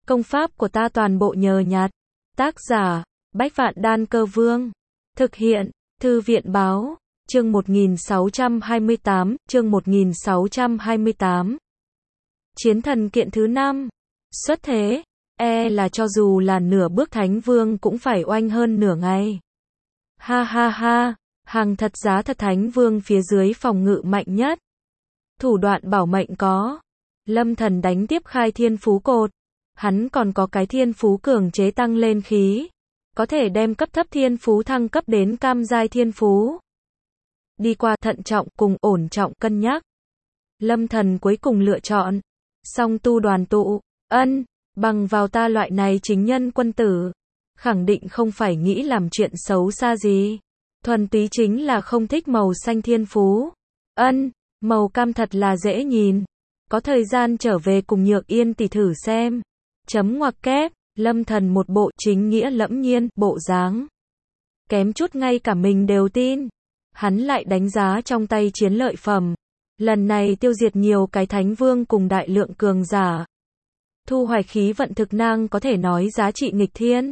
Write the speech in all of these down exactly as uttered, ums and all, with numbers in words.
Công pháp của ta toàn bộ nhờ nhặt. Tác giả, Bách Vạn Đan Cơ Vương. Thực hiện, Thư viện Báo. Chương một nghìn sáu trăm hai mươi tám, chương một nghìn sáu trăm hai mươi tám. Chiến thần kiện thứ năm. Xuất thế, e là cho dù là nửa bước thánh vương cũng phải oanh hơn nửa ngày. Ha ha ha, hàng thật giá thật thánh vương phía dưới phòng ngự mạnh nhất. Thủ đoạn bảo mệnh có. Lâm Thần đánh tiếp khai thiên phú cột. Hắn còn có cái thiên phú cường chế tăng lên khí. Có thể đem cấp thấp thiên phú thăng cấp đến cam giai thiên phú. Đi qua thận trọng cùng ổn trọng cân nhắc. Lâm Thần cuối cùng lựa chọn. Song tu đoàn tụ, ân, bằng vào ta loại này chính nhân quân tử. Khẳng định không phải nghĩ làm chuyện xấu xa gì. Thuần túy chính là không thích màu xanh thiên phú. Ân, màu cam thật là dễ nhìn. Có thời gian trở về cùng Nhược Yên tỷ thử xem. Chấm ngoặc kép, Lâm Thần một bộ chính nghĩa lẫm nhiên, bộ dáng. Kém chút ngay cả mình đều tin. Hắn lại đánh giá trong tay chiến lợi phẩm. Lần này tiêu diệt nhiều cái thánh vương cùng đại lượng cường giả. Thu hoạch khí vận thực năng có thể nói giá trị nghịch thiên.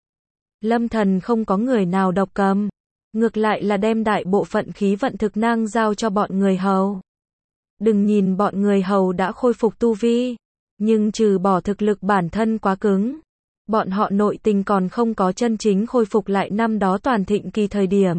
Lâm Thần không có người nào độc cầm. Ngược lại là đem đại bộ phận khí vận thực năng giao cho bọn người hầu. Đừng nhìn bọn người hầu đã khôi phục tu vi. Nhưng trừ bỏ thực lực bản thân quá cứng. Bọn họ nội tình còn không có chân chính khôi phục lại năm đó toàn thịnh kỳ thời điểm.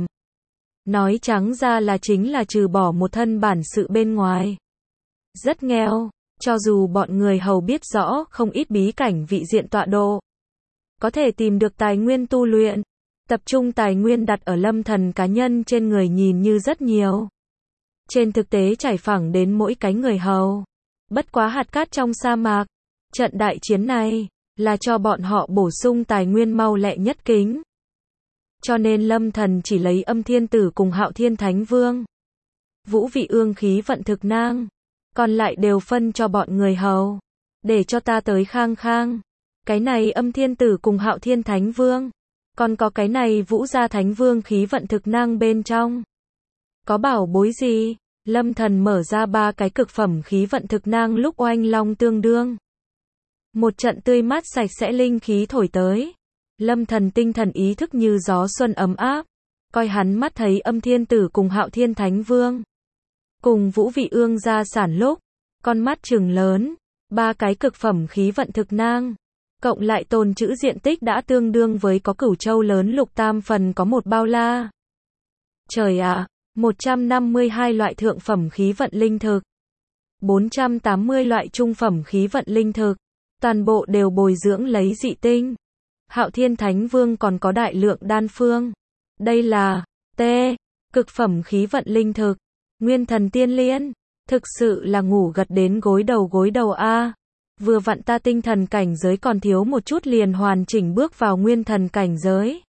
Nói trắng ra là chính là trừ bỏ một thân bản sự bên ngoài. Rất nghèo, cho dù bọn người hầu biết rõ không ít bí cảnh vị diện tọa độ. Có thể tìm được tài nguyên tu luyện. Tập trung tài nguyên đặt ở Lâm Thần cá nhân trên người nhìn như rất nhiều. Trên thực tế trải phẳng đến mỗi cái người hầu. Bất quá hạt cát trong sa mạc. Trận đại chiến này là cho bọn họ bổ sung tài nguyên mau lẹ nhất kính. Cho nên Lâm Thần chỉ lấy Âm Thiên Tử cùng Hạo Thiên Thánh Vương. Vũ Vị Ương khí vận thực năng. Còn lại đều phân cho bọn người hầu. Để cho ta tới khang khang. Cái này Âm Thiên Tử cùng Hạo Thiên Thánh Vương. Còn có cái này Vũ Gia Thánh Vương khí vận thực năng bên trong. Có bảo bối gì? Lâm Thần mở ra ba cái cực phẩm khí vận thực năng lúc oanh long tương đương. Một trận tươi mát sạch sẽ linh khí thổi tới. Lâm Thần tinh thần ý thức như gió xuân ấm áp. Coi hắn mắt thấy Âm Thiên Tử cùng Hạo Thiên Thánh Vương. Cùng Vũ Vị Ương ra sản lúc. Con mắt trừng lớn. Ba cái cực phẩm khí vận thực năng. Cộng lại tồn trữ diện tích đã tương đương với có Cửu Châu lớn lục tam phần có một bao la. Trời ạ, à, một trăm năm mươi hai loại thượng phẩm khí vận linh thực. bốn trăm tám mươi loại trung phẩm khí vận linh thực. Toàn bộ đều bồi dưỡng lấy dị tinh. Hạo Thiên Thánh Vương còn có đại lượng đan phương. Đây là T. Cực phẩm khí vận linh thực. Nguyên thần tiên liên. Thực sự là ngủ gật đến gối đầu gối đầu a. Vừa vặn ta tinh thần cảnh giới còn thiếu một chút liền hoàn chỉnh bước vào nguyên thần cảnh giới.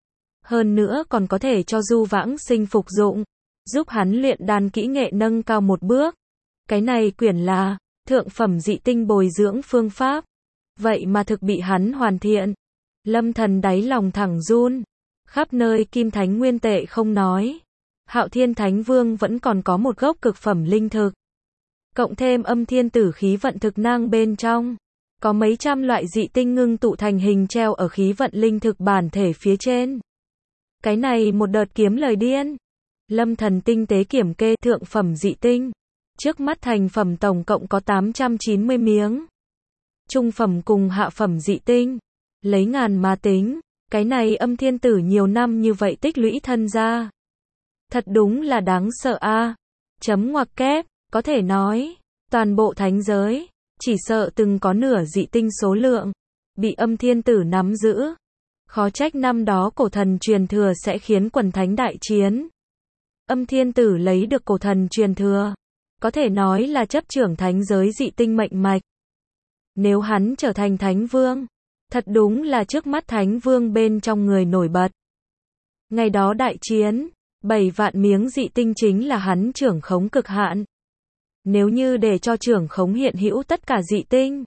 Hơn nữa còn có thể cho Du Vãng Sinh phục dụng. Giúp hắn luyện đan kỹ nghệ nâng cao một bước. Cái này quyển là thượng phẩm dị tinh bồi dưỡng phương pháp. Vậy mà thực bị hắn hoàn thiện. Lâm Thần đáy lòng thẳng run. Khắp nơi kim thánh nguyên tệ không nói. Hạo Thiên Thánh Vương vẫn còn có một gốc cực phẩm linh thực. Cộng thêm Âm Thiên Tử khí vận thực năng bên trong. Có mấy trăm loại dị tinh ngưng tụ thành hình treo ở khí vận linh thực bản thể phía trên. Cái này một đợt kiếm lời điên. Lâm Thần tinh tế kiểm kê thượng phẩm dị tinh. Trước mắt thành phẩm tổng cộng có tám trăm chín mươi miếng. Trung phẩm cùng hạ phẩm dị tinh. Lấy ngàn mà tính. Cái này Âm Thiên Tử nhiều năm như vậy tích lũy thân ra. Thật đúng là đáng sợ a. À. Chấm ngoặc kép. Có thể nói, toàn bộ thánh giới, chỉ sợ từng có nửa dị tinh số lượng, bị Âm Thiên Tử nắm giữ. Khó trách năm đó cổ thần truyền thừa sẽ khiến quần thánh đại chiến. Âm Thiên Tử lấy được cổ thần truyền thừa, có thể nói là chấp trưởng thánh giới dị tinh mệnh mạch. Nếu hắn trở thành thánh vương, thật đúng là trước mắt thánh vương bên trong người nổi bật. Ngày đó đại chiến, bảy vạn miếng dị tinh chính là hắn trưởng khống cực hạn. Nếu như để cho trưởng khống hiện hữu tất cả dị tinh,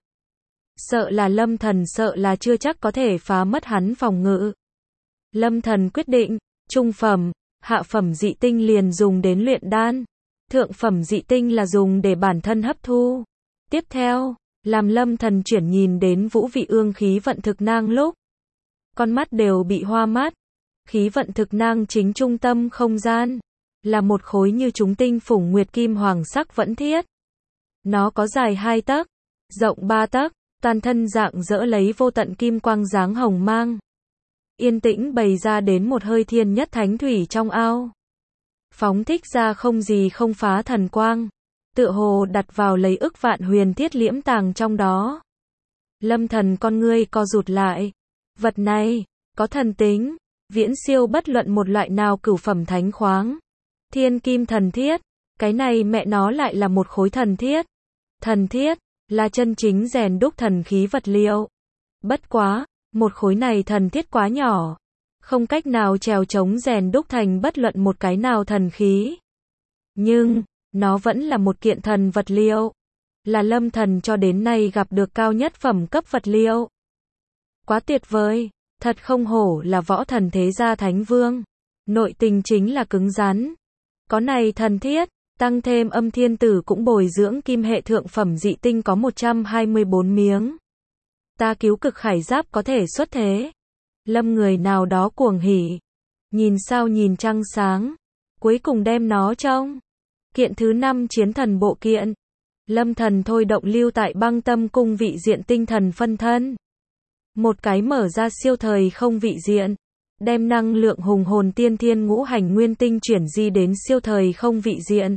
sợ là Lâm Thần sợ là chưa chắc có thể phá mất hắn phòng ngự. Lâm Thần quyết định, trung phẩm, hạ phẩm dị tinh liền dùng đến luyện đan, thượng phẩm dị tinh là dùng để bản thân hấp thu. Tiếp theo, làm Lâm Thần chuyển nhìn đến Vũ Vị Ương khí vận thực nang lúc, con mắt đều bị hoa mắt. Khí vận thực nang chính trung tâm không gian, là một khối như chúng tinh phủng nguyệt kim hoàng sắc vẫn thiết. Nó có dài hai tấc, rộng ba tấc, toàn thân dạng dỡ lấy vô tận kim quang dáng hồng mang. Yên tĩnh bày ra đến một hơi thiên nhất thánh thủy trong ao. Phóng thích ra không gì không phá thần quang, tựa hồ đặt vào lấy ức vạn huyền thiết liễm tàng trong đó. Lâm Thần con ngươi co rụt lại. Vật này, có thần tính, viễn siêu bất luận một loại nào cửu phẩm thánh khoáng. Thiên kim thần thiết, cái này mẹ nó lại là một khối thần thiết. Thần thiết, là chân chính rèn đúc thần khí vật liệu. Bất quá, một khối này thần thiết quá nhỏ, không cách nào trèo chống rèn đúc thành bất luận một cái nào thần khí. Nhưng, nó vẫn là một kiện thần vật liệu, là Lâm Thần cho đến nay gặp được cao nhất phẩm cấp vật liệu. Quá tuyệt vời, thật không hổ là võ thần thế gia thánh vương. Nội tình chính là cứng rắn. Có này thần thiết, tăng thêm Âm Thiên Tử cũng bồi dưỡng kim hệ thượng phẩm dị tinh có một trăm hai mươi bốn miếng. Ta cứu cực khải giáp có thể xuất thế. Lâm người nào đó cuồng hỉ. Nhìn sao nhìn trăng sáng. Cuối cùng đem nó trong. Kiện thứ năm chiến thần bộ kiện. Lâm Thần thôi động lưu tại Băng Tâm cung vị diện tinh thần phân thân. Một cái mở ra siêu thời không vị diện. Đem năng lượng hùng hồn tiên thiên ngũ hành nguyên tinh chuyển di đến siêu thời không vị diện.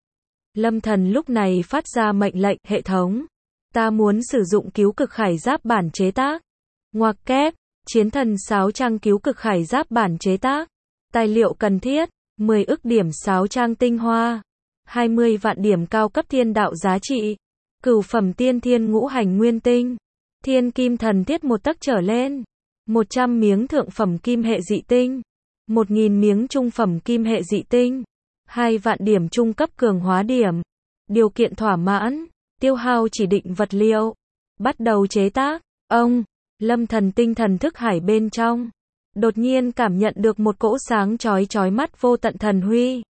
Lâm Thần lúc này phát ra mệnh lệnh hệ thống. Ta muốn sử dụng cứu cực khải giáp bản chế tác. Ngoặc kép, chiến thần sáo trang cứu cực khải giáp bản chế tác. Tài liệu cần thiết, mười ức điểm sáo trang tinh hoa. hai mươi vạn điểm cao cấp thiên đạo giá trị. Cửu phẩm tiên thiên ngũ hành nguyên tinh. Thiên kim thần thiết một tấc trở lên. một trăm miếng thượng phẩm kim hệ dị tinh. một nghìn miếng trung phẩm kim hệ dị tinh. hai vạn điểm trung cấp cường hóa điểm. Điều kiện thỏa mãn. Tiêu hao chỉ định vật liệu. Bắt đầu chế tác. Ông, Lâm Thần tinh thần thức hải bên trong. Đột nhiên cảm nhận được một cỗ sáng chói chói mắt vô tận thần huy.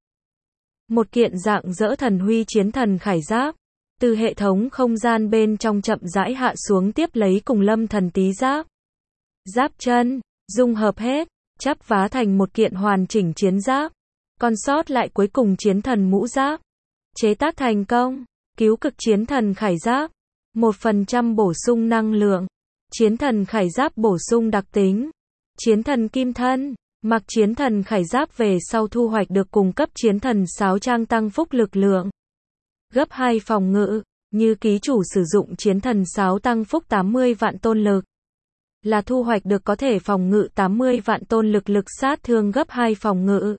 Một kiện dạng dỡ thần huy chiến thần khải giáp. Từ hệ thống không gian bên trong chậm rãi hạ xuống tiếp lấy cùng Lâm Thần tí giáp. Giáp chân, dung hợp hết, chắp vá thành một kiện hoàn chỉnh chiến giáp. Còn sót lại cuối cùng chiến thần mũ giáp. Chế tác thành công. Cứu cực chiến thần khải giáp. một phần trăm bổ sung năng lượng. Chiến thần khải giáp bổ sung đặc tính. Chiến thần kim thân. Mặc chiến thần khải giáp về sau thu hoạch được cung cấp chiến thần sáo trang tăng phúc lực lượng. Gấp hai phòng ngự. Như ký chủ sử dụng chiến thần sáo tăng phúc tám mươi vạn tôn lực. Là thu hoạch được có thể phòng ngự tám mươi vạn tôn lực lực sát thương gấp hai phòng ngự.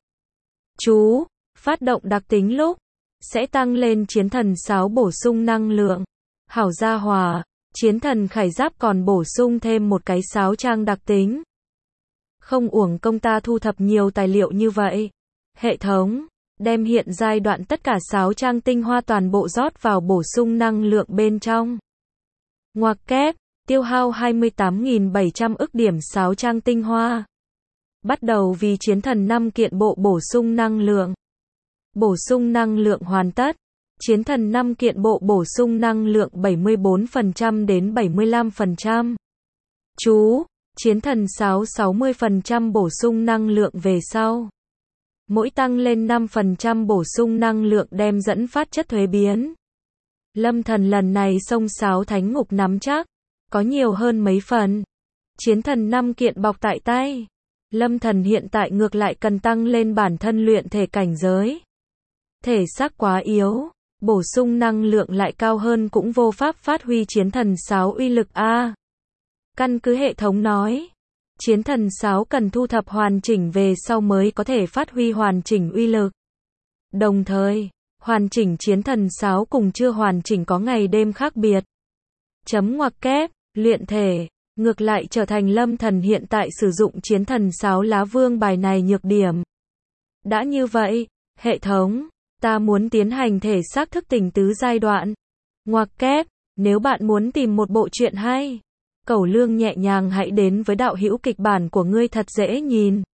Chú, phát động đặc tính lúc. Sẽ tăng lên chiến thần sáo bổ sung năng lượng. Hảo gia hòa, chiến thần khải giáp còn bổ sung thêm một cái sáo trang đặc tính. Không uổng công ta thu thập nhiều tài liệu như vậy. Hệ thống, đem hiện giai đoạn tất cả sáo trang tinh hoa toàn bộ rót vào bổ sung năng lượng bên trong. Ngoặc kép, tiêu hao hai mươi tám nghìn bảy trăm ức điểm sáo trang tinh hoa. Bắt đầu vì chiến thần năm kiện bộ bổ sung năng lượng. Bổ sung năng lượng hoàn tất. Chiến thần năm kiện bộ bổ sung năng lượng bảy mươi bốn phần trăm đến bảy mươi lăm phần trăm. Chú, chiến thần sáo sáu mươi phần trăm bổ sung năng lượng về sau. Mỗi tăng lên năm phần trăm bổ sung năng lượng đem dẫn phát chất thuế biến. Lâm Thần lần này xông sáo thánh ngục nắm chắc. Có nhiều hơn mấy phần. Chiến thần năm kiện bọc tại tay. Lâm Thần hiện tại ngược lại cần tăng lên bản thân luyện thể cảnh giới. Thể xác quá yếu, bổ sung năng lượng lại cao hơn cũng vô pháp phát huy chiến thần sáo uy lực a. Căn cứ hệ thống nói, chiến thần sáo cần thu thập hoàn chỉnh về sau mới có thể phát huy hoàn chỉnh uy lực. Đồng thời, hoàn chỉnh chiến thần sáo cùng chưa hoàn chỉnh có ngày đêm khác biệt. Chấm ngoặc kép, luyện thể, ngược lại trở thành Lâm Thần hiện tại sử dụng chiến thần sáo lá vương bài này nhược điểm. Đã như vậy, hệ thống, ta muốn tiến hành thể xác thức tỉnh tứ giai đoạn. Ngoặc kép, nếu bạn muốn tìm một bộ truyện hay, cẩu lương nhẹ nhàng hãy đến với đạo hữu kịch bản của ngươi thật dễ nhìn.